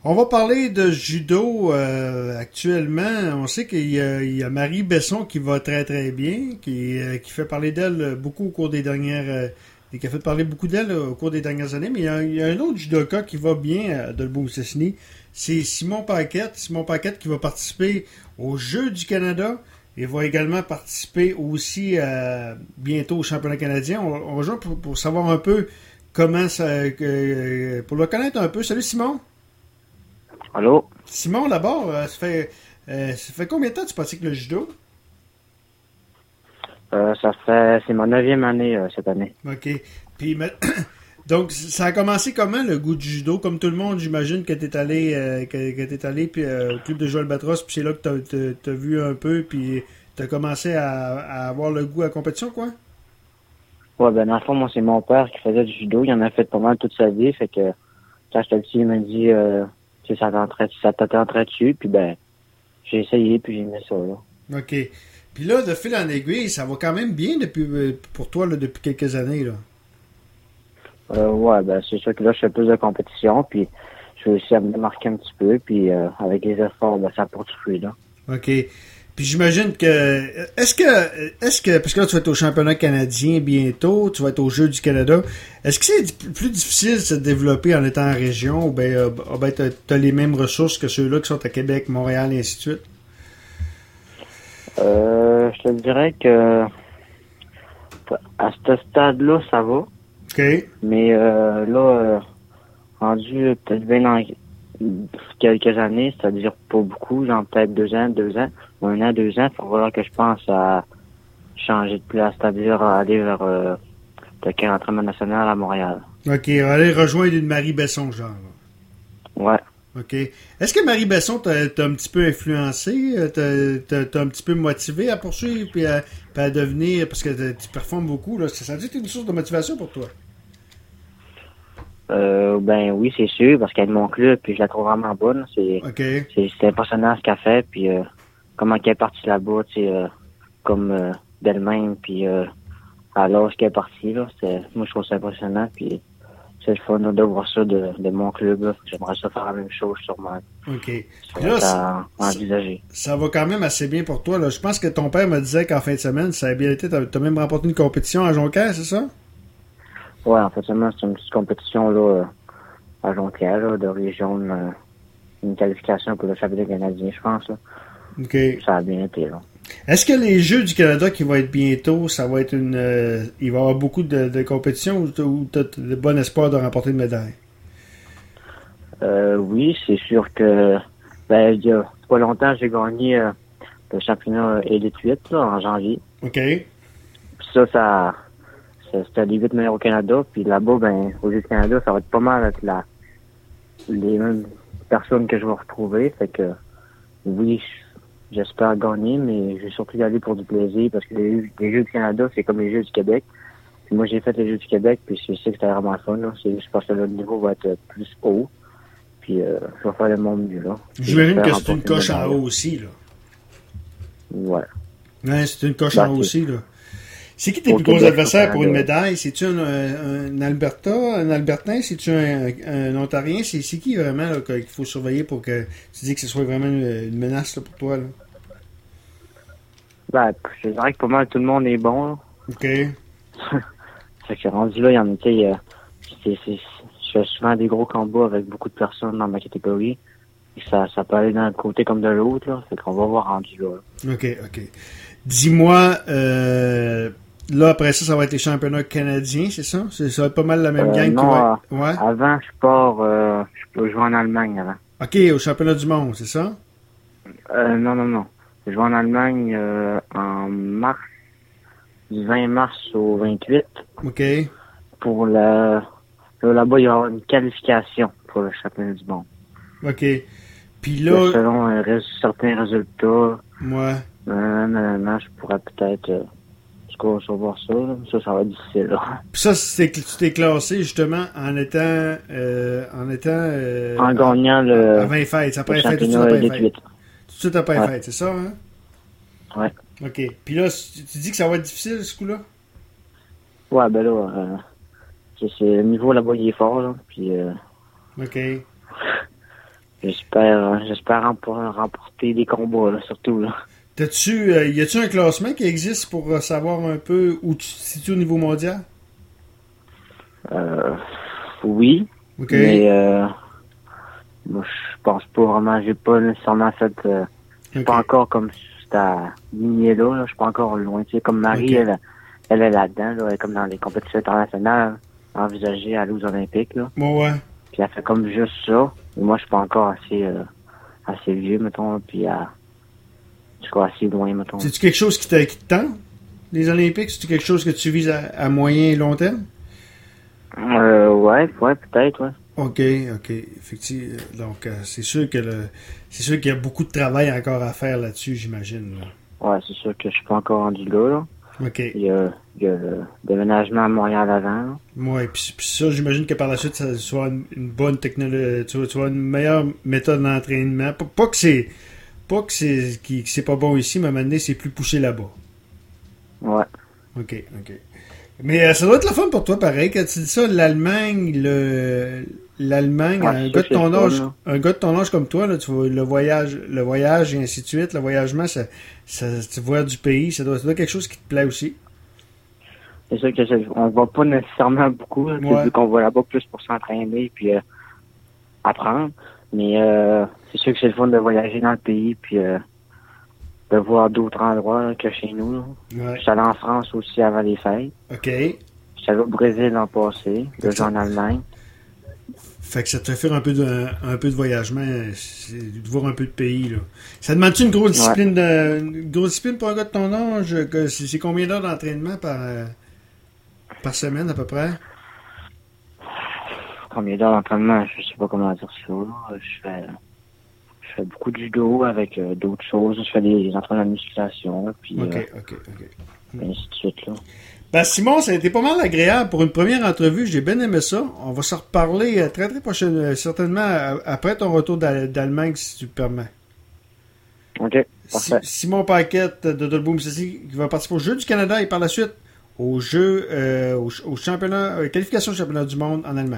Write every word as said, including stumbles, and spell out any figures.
On va parler de judo euh, actuellement. On sait qu'il y a, il y a Marie Besson qui va très très bien, qui, euh, qui fait parler d'elle beaucoup au cours des dernières... Euh, qui a fait parler beaucoup d'elle au cours des dernières années. Mais il y a, il y a un autre judoka qui va bien euh, de Beaucessigny. C'est Simon Paquette. Simon Paquette qui va participer aux Jeux du Canada. Il va également participer aussi euh, bientôt au championnat canadien. On, on va jouer pour, pour savoir un peu comment ça... Euh, pour le connaître un peu. Salut Simon! Allô? Simon, d'abord, euh, ça fait euh, ça fait combien de temps que tu pratiques le judo? Euh, ça fait, c'est ma neuvième année euh, cette année. OK. Puis, mais, donc, ça a commencé comment, le goût du judo? Comme tout le monde, j'imagine que t'es allé, euh, que, que t'es allé puis, euh, au club de Joël Batros, puis c'est là que t'as, t'as, t'as vu un peu, puis t'as commencé à, à avoir le goût à la compétition, quoi? Ouais, ben dans le fond, moi, c'est mon père qui faisait du judo. Il en a fait pas mal toute sa vie. Fait que quand j'étais petit, il m'a dit, euh, tu sais, ça t'entrait, ça t'entrait dessus. Puis ben, j'ai essayé, puis j'ai aimé ça, là. OK. Puis là, de fil en aiguille, ça va quand même bien depuis euh, pour toi, là, depuis quelques années, là. Euh, ouais, ben c'est sûr que là, je fais plus de compétition, puis je vais aussi à me démarquer un petit peu, puis euh, avec les efforts, ben ça porte fruit, là. OK. Puis j'imagine que... Est-ce que... Est-ce que... Parce que là, tu vas être au championnat canadien bientôt, tu vas être aux Jeux du Canada. Est-ce que c'est plus difficile de se développer en étant en région ou bien, euh, ben, tu as les mêmes ressources que ceux-là qui sont à Québec, Montréal et ainsi de suite? Euh, je te dirais que à ce stade-là, ça va. OK. Mais euh, là, euh, rendu peut-être bien dans quelques années, c'est-à-dire pas beaucoup, genre peut-être deux ans, deux ans, ou un an, deux ans, il va falloir que je pense à changer de place, c'est-à-dire à aller vers euh, le camp d'entraînement national à Montréal. OK. Aller rejoindre une Marie Besson, genre. Ouais. OK. Est-ce que Marie Besson t'a, t'a un petit peu influencé, t'a, t'a, t'a un petit peu motivé à poursuivre puis à, puis à devenir, parce que tu performes beaucoup, là, ça a été une source de motivation pour toi? Euh, ben oui, c'est sûr, parce qu'elle est de mon club, puis je la trouve vraiment bonne. C'est, OK. c'est, c'est impressionnant ce qu'elle fait, puis euh, comment qu'elle est partie là-bas, tu sais, euh, comme euh, d'elle-même, puis euh, à l'âge qu'elle est partie, là, c'est, moi je trouve ça impressionnant, puis c'est le fun là, de voir ça de, de mon club, là. J'aimerais ça faire la même chose sûrement. OK. Ça Puis là, va envisager. Ça va quand même assez bien pour toi. Là. Je pense que ton père me disait qu'en fin de semaine, ça a bien été. T'as, t'as même remporté une compétition à Jonquière, c'est ça? Ouais, en fait, seulement, c'est une petite compétition là, à Jonquière, là, de région, une, une qualification pour le championnat canadien, je pense. Là. OK. Ça a bien été, là. Est-ce que les Jeux du Canada qui vont être bientôt, ça va être une... Euh, il va y avoir beaucoup de, de compétitions ou t'as, ou t'as de bon espoir de remporter une médaille? Euh, oui, c'est sûr que, ben, il y a pas longtemps, j'ai gagné euh, le championnat Elite huit, là, en janvier. OK. Puis ça, ça, ça c'était les huit meilleurs au Canada. Puis là-bas, ben, aux Jeux du Canada, ça va être pas mal avec la, les mêmes personnes que je vais retrouver. Fait que, oui, j'espère gagner, mais je vais surtout y aller pour du plaisir parce que les, les Jeux du Canada, c'est comme les Jeux du Québec. Puis moi, j'ai fait les Jeux du Québec, puis je sais que c'était vraiment fun, là. C'est juste parce que le niveau va être plus haut. Puis euh, je vais faire le monde mieux, là. J'imagine que c'est une coche en haut aussi, là. Ouais. Ouais, c'est une coche Ben, en haut c'est... aussi, là. C'est qui tes Au plus gros Québec, adversaires au pour une Canada. médaille? C'est-tu un, un, un Alberta, un Albertain? C'est-tu un, un Ontarien? C'est, c'est qui vraiment là, qu'il faut surveiller pour que tu dis que ce soit vraiment une, une menace là, pour toi? Là? Ben, je dirais que pas mal tout le monde est bon, là. OK. Fait que rendu là, il y en a, tu sais, euh, c'est, c'est, je fais souvent des gros combats avec beaucoup de personnes dans ma catégorie. Et ça, ça peut aller d'un côté comme de l'autre, là. Fait qu'on va voir rendu là. là. OK, OK. Dis-moi, euh, là, après ça, ça va être les championnats canadiens, c'est ça? C'est, ça va être pas mal la même Euh, gang non, qui va être... Ouais? euh, avant, je pars, euh, je peux jouer en Allemagne avant. OK, au championnat du monde, c'est ça? Euh, non, non, non. Je vais en Allemagne euh, en mars, du vingt mars au vingt-huit. OK. Pour le... Là, là-bas, il y aura une qualification pour le championnat du monde. OK. Puis là... Selon un rés- certains résultats, Ouais. non, non, non, je pourrais peut-être... Euh, je vais savoir ça, là. Ça, ça va être difficile, là. Puis ça, c'est, tu t'es classé justement en étant... Euh, en étant... Euh, En gagnant le, à vingt fêtes. Après le les fêtes, tout de suite championnat après les Elite fêtes. huit. Tout de suite après les Ouais. fêtes, c'est ça, hein? Ouais. OK. Puis là, tu tu dis que ça va être difficile, ce coup-là? Ouais, ben là, euh, c'est, c'est, le niveau là-bas, il est fort, là. Puis, euh, OK. J'espère j'espère rempor- remporter des combats, là, surtout. Là. T'as-tu, euh, y a-tu un classement qui existe pour euh, savoir un peu où tu te situes au niveau mondial? Euh, oui, OK. mais euh, moi, je pense pas vraiment. J'ai pas nécessairement fait... Euh, je suis OK. pas encore comme cette lignée-là. Là, je suis pas encore loin. Tu sais, comme Marie, OK. elle, elle est là-dedans. Là, elle est comme dans les compétitions internationales envisagées à aller aux Olympiques. Là. Bon, ouais. Puis elle fait comme juste ça. Et moi, je suis pas encore assez euh, assez vieux, mettons. Puis à, je suis pas assez loin, mettons. C'est-tu quelque chose qui te, qui te tente, les Olympiques? C'est-tu quelque chose que tu vises à, à moyen et long terme? Euh, ouais, ouais, peut-être, ouais. OK, OK. Effectivement. Donc, euh, c'est sûr que le, c'est sûr qu'il y a beaucoup de travail encore à faire là-dessus, j'imagine. Là. Ouais, c'est sûr que je suis pas encore rendu là, là. OK. Il y a, il y a le déménagement à Montréal avant, là. Ouais, puis, puis ça, j'imagine que par la suite, ça soit une, une bonne technologie, tu vois, tu vois, une meilleure méthode d'entraînement. Pas, pas que c'est, pas que c'est, qui, que c'est pas bon ici, mais à un moment donné, c'est plus poussé là-bas. Ouais. OK, OK. Mais euh, ça doit être le fun pour toi, pareil, quand tu dis ça, l'Allemagne, le l'Allemagne, Ouais, un c'est gars sûr de que ton c'est le âge, fun, un gars de ton âge comme toi, là, tu vois, le voyage, le voyage et ainsi de suite, le voyagement, ça, ça, tu vois du pays, ça doit, ça doit être quelque chose qui te plaît aussi. C'est sûr que c'est- on va pas nécessairement beaucoup, là, Ouais. vu qu'on va là-bas plus pour s'entraîner puis euh, apprendre. Mais euh, c'est sûr que c'est le fun de voyager dans le pays puis euh, de voir d'autres endroits là, que chez nous. Là. Ouais. Je suis allé en France aussi avant les fêtes. OK. Je suis allé au Brésil l'an passé, deux jours en Allemagne. Fait que ça te fait faire un peu de, un peu de voyagement, c'est de voir un peu de pays, là. Ça demande-tu une grosse discipline de, une grosse discipline pour un gars de ton âge? Que c'est, c'est combien d'heures d'entraînement par, euh, par semaine, à peu près? Combien d'heures d'entraînement, je sais pas comment dire ça. Là. Je fais je fais beaucoup de judo avec euh, d'autres choses. Je fais des entraînements de musculation, là, puis OK, euh, OK, OK. ainsi de suite. Là. Ben Simon, ça a été pas mal agréable pour une première entrevue. J'ai bien aimé ça. On va se reparler euh, très très prochainement, certainement euh, après ton retour d'Al- d'Allemagne, si tu le permets. OK, Si- parfait. Simon Paquette de Dolboum Ceci qui va participer aux Jeux du Canada et par la suite aux Jeux, euh, aux, aux championnats, euh, qualifications au championnat du monde en Allemagne.